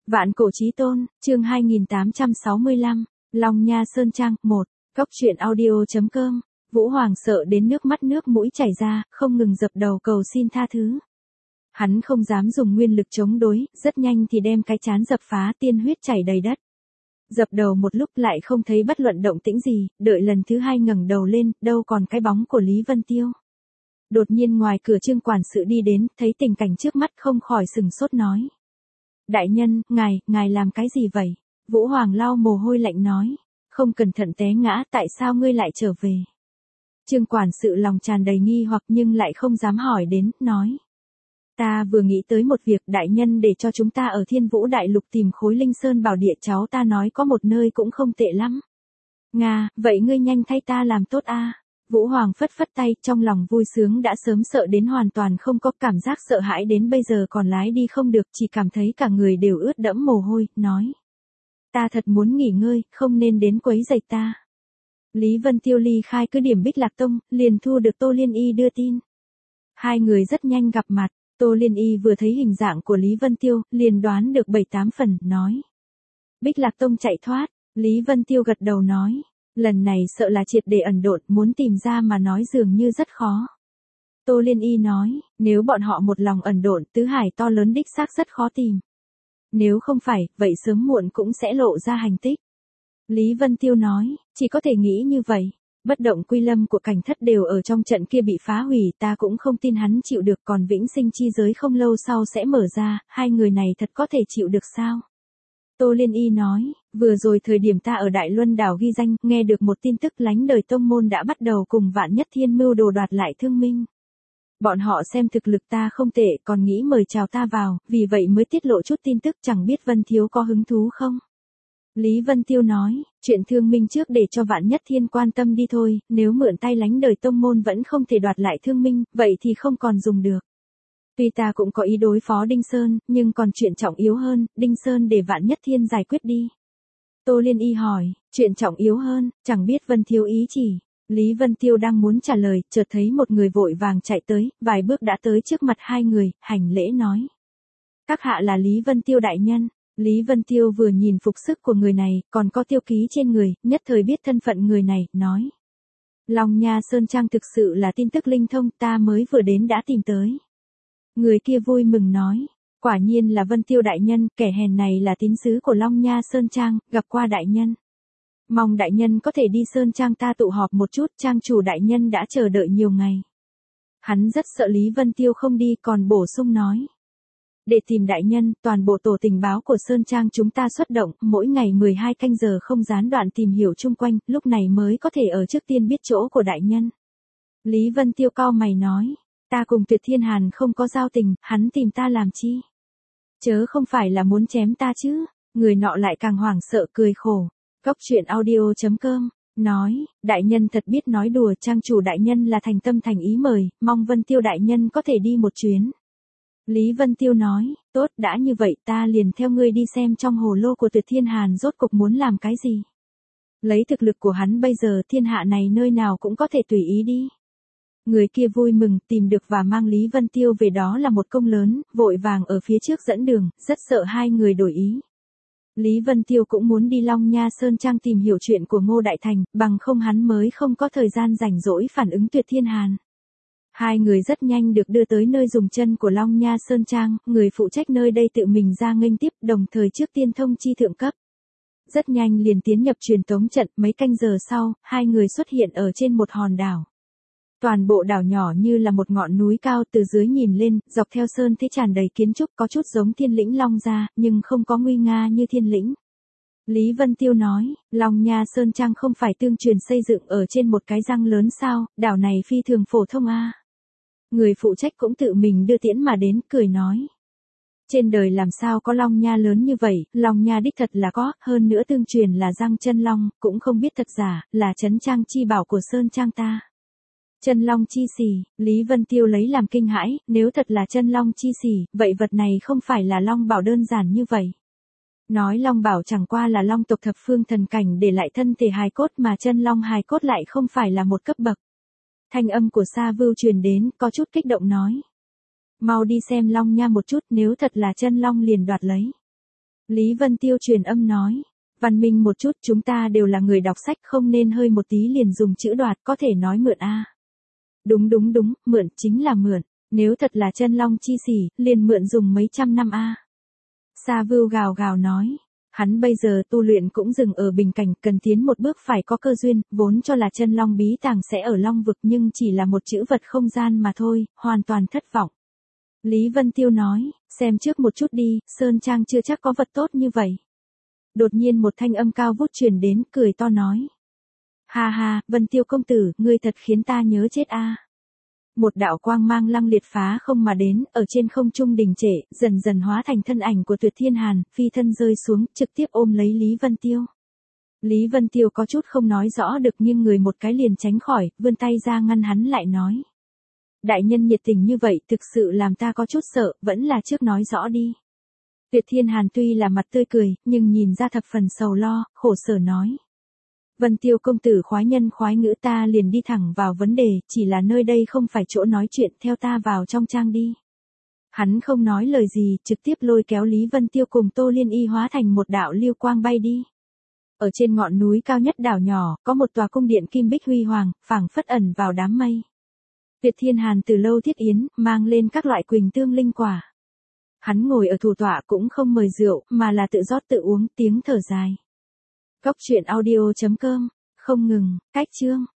Vạn cổ chí tôn, chương 2865, Long Nha Sơn Trang, 1, Cốc truyện audio.com, Vũ Hoàng sợ đến nước mắt nước mũi chảy ra, không ngừng dập đầu cầu xin tha thứ. Hắn không dám dùng nguyên lực chống đối, rất nhanh thì đem cái chán dập phá, tiên huyết chảy đầy đất. Dập đầu một lúc lại không thấy bất luận động tĩnh gì, đợi lần thứ hai ngẩng đầu lên, đâu còn cái bóng của Lý Vân Tiêu. Đột nhiên ngoài cửa Trương quản sự đi đến, thấy tình cảnh trước mắt không khỏi sừng sốt nói. Đại nhân, ngài làm cái gì vậy? Vũ Hoàng lau mồ hôi lạnh nói. Không cẩn thận té ngã, tại sao ngươi lại trở về? Trương quản sự lòng tràn đầy nghi hoặc nhưng lại không dám hỏi đến, nói. Ta vừa nghĩ tới một việc, đại nhân để cho chúng ta ở Thiên Vũ Đại Lục tìm khối Linh Sơn bảo địa, cháu ta nói có một nơi cũng không tệ lắm. Nga, vậy ngươi nhanh thay ta làm tốt a. Vũ Hoàng phất phất tay, trong lòng vui sướng đã sớm sợ đến hoàn toàn không có, cảm giác sợ hãi đến bây giờ còn lái đi không được, chỉ cảm thấy cả người đều ướt đẫm mồ hôi, nói. Ta thật muốn nghỉ ngơi, không nên đến quấy rầy ta. Lý Vân Tiêu ly khai cứ điểm Bích Lạc Tông, liền thu được Tô Liên Y đưa tin. Hai người rất nhanh gặp mặt, Tô Liên Y vừa thấy hình dạng của Lý Vân Tiêu, liền đoán được 7-8 phần, nói. Bích Lạc Tông chạy thoát, Lý Vân Tiêu gật đầu nói. Lần này sợ là triệt để ẩn độn, muốn tìm ra mà nói dường như rất khó. Tô Liên Y nói, nếu bọn họ một lòng ẩn độn, tứ hải to lớn đích xác rất khó tìm. Nếu không phải, vậy sớm muộn cũng sẽ lộ ra hành tích. Lý Vân Tiêu nói, chỉ có thể nghĩ như vậy. Bất động quy lâm của cảnh thất đều ở trong trận kia bị phá hủy, ta cũng không tin hắn chịu được, còn vĩnh sinh chi giới không lâu sau sẽ mở ra, hai người này thật có thể chịu được sao? Tô Liên Y nói, vừa rồi thời điểm ta ở Đại Luân đảo ghi danh, nghe được một tin tức lánh đời tông môn đã bắt đầu cùng Vạn Nhất Thiên mưu đồ đoạt lại Thương Minh. Bọn họ xem thực lực ta không tệ, còn nghĩ mời chào ta vào, vì vậy mới tiết lộ chút tin tức, chẳng biết Vân Thiếu có hứng thú không? Lý Vân Tiêu nói, chuyện Thương Minh trước để cho Vạn Nhất Thiên quan tâm đi thôi, nếu mượn tay lánh đời tông môn vẫn không thể đoạt lại Thương Minh, vậy thì không còn dùng được. Tuy ta cũng có ý đối phó Đinh Sơn, nhưng còn chuyện trọng yếu hơn, Đinh Sơn để Vạn Nhất Thiên giải quyết đi. Tô Liên Y hỏi, chuyện trọng yếu hơn, chẳng biết Vân Thiếu ý chỉ. Lý Vân Tiêu đang muốn trả lời, chợt thấy một người vội vàng chạy tới, vài bước đã tới trước mặt hai người, hành lễ nói. Các hạ là Lý Vân Tiêu đại nhân. Lý Vân Tiêu vừa nhìn phục sức của người này, còn có tiêu ký trên người, nhất thời biết thân phận người này, nói. Long Nha Sơn Trang thực sự là tin tức linh thông, ta mới vừa đến đã tìm tới. Người kia vui mừng nói, quả nhiên là Vân Tiêu đại nhân, kẻ hèn này là tín sứ của Long Nha Sơn Trang, gặp qua đại nhân. Mong đại nhân có thể đi Sơn Trang ta tụ họp một chút, trang chủ đại nhân đã chờ đợi nhiều ngày. Hắn rất sợ Lý Vân Tiêu không đi, còn bổ sung nói. Để tìm đại nhân, toàn bộ tổ tình báo của Sơn Trang chúng ta xuất động, mỗi ngày 12 canh giờ không gián đoạn tìm hiểu chung quanh, lúc này mới có thể ở trước tiên biết chỗ của đại nhân. Lý Vân Tiêu cau mày nói. Ta cùng Tuyệt Thiên Hàn không có giao tình, hắn tìm ta làm chi? Chớ không phải là muốn chém ta chứ? Người nọ lại càng hoảng sợ cười khổ. Cốc truyện audio.com, nói, đại nhân thật biết nói đùa, trang chủ đại nhân là thành tâm thành ý mời, mong Vân Tiêu đại nhân có thể đi một chuyến. Lý Vân Tiêu nói, tốt, đã như vậy ta liền theo ngươi đi xem trong hồ lô của Tuyệt Thiên Hàn rốt cục muốn làm cái gì. Lấy thực lực của hắn bây giờ thiên hạ này nơi nào cũng có thể tùy ý đi. Người kia vui mừng, tìm được và mang Lý Vân Tiêu về đó là một công lớn, vội vàng ở phía trước dẫn đường, rất sợ hai người đổi ý. Lý Vân Tiêu cũng muốn đi Long Nha Sơn Trang tìm hiểu chuyện của Ngô Đại Thành, bằng không hắn mới không có thời gian rảnh rỗi phản ứng Tuyệt Thiên Hàn. Hai người rất nhanh được đưa tới nơi dùng chân của Long Nha Sơn Trang, người phụ trách nơi đây tự mình ra nghênh tiếp, đồng thời trước tiên thông chi thượng cấp. Rất nhanh liền tiến nhập truyền tống trận, mấy canh giờ sau, hai người xuất hiện ở trên một hòn đảo. Toàn bộ đảo nhỏ như là một ngọn núi cao, từ dưới nhìn lên, dọc theo sơn thế tràn đầy kiến trúc, có chút giống Thiên Lĩnh Long Gia, nhưng không có nguy nga như Thiên Lĩnh. Lý Vân Tiêu nói, Long Nha Sơn Trang không phải tương truyền xây dựng ở trên một cái răng lớn sao, đảo này phi thường phổ thông a. Người phụ trách cũng tự mình đưa tiễn mà đến, cười nói. Trên đời làm sao có Long Nha lớn như vậy, Long Nha đích thật là có, hơn nữa tương truyền là răng chân long, cũng không biết thật giả, là trấn trang chi bảo của Sơn Trang ta. Chân long chi xỉ, Lý Vân Tiêu lấy làm kinh hãi, nếu thật là chân long chi xỉ, vậy vật này không phải là long bảo đơn giản như vậy. Nói long bảo chẳng qua là long tộc thập phương thần cảnh để lại thân thể hài cốt, mà chân long hài cốt lại không phải là một cấp bậc. Thanh âm của Sa Vưu truyền đến, có chút kích động nói. Mau đi xem Long Nha một chút, nếu thật là chân long liền đoạt lấy. Lý Vân Tiêu truyền âm nói. Văn minh một chút, chúng ta đều là người đọc sách, không nên hơi một tí liền dùng chữ đoạt, có thể nói mượn a. Đúng, mượn chính là mượn, nếu thật là chân long chi xỉ, liền mượn dùng mấy trăm năm a. Sa Vưu gào gào nói, hắn bây giờ tu luyện cũng dừng ở bình cảnh, cần tiến một bước phải có cơ duyên, vốn cho là chân long bí tàng sẽ ở long vực nhưng chỉ là một chữ vật không gian mà thôi, hoàn toàn thất vọng. Lý Vân Tiêu nói, xem trước một chút đi, Sơn Trang chưa chắc có vật tốt như vậy. Đột nhiên một thanh âm cao vút truyền đến, cười to nói. Ha ha, Vân Tiêu công tử, ngươi thật khiến ta nhớ chết a. Một đạo quang mang lăng liệt phá không mà đến, ở trên không trung đình trệ, dần dần hóa thành thân ảnh của Tuyệt Thiên Hàn, phi thân rơi xuống, trực tiếp ôm lấy Lý Vân Tiêu. Lý Vân Tiêu có chút không nói rõ được nhưng người một cái liền tránh khỏi, vươn tay ra ngăn hắn lại nói. Đại nhân nhiệt tình như vậy thực sự làm ta có chút sợ, vẫn là trước nói rõ đi. Tuyệt Thiên Hàn tuy là mặt tươi cười, nhưng nhìn ra thập phần sầu lo, khổ sở nói. Vân Tiêu công tử khoái nhân khoái ngữ, ta liền đi thẳng vào vấn đề, chỉ là nơi đây không phải chỗ nói chuyện, theo ta vào trong trang đi. Hắn không nói lời gì, trực tiếp lôi kéo Lý Vân Tiêu cùng Tô Liên Y hóa thành một đạo lưu quang bay đi. Ở trên ngọn núi cao nhất đảo nhỏ, có một tòa cung điện kim bích huy hoàng, phảng phất ẩn vào đám mây. Tuyệt Thiên Hàn từ lâu thiết yến, mang lên các loại quỳnh tương linh quả. Hắn ngồi ở thủ tọa cũng không mời rượu, mà là tự rót tự uống, tiếng thở dài. Cốc truyện audio.com, không ngừng, cách chương.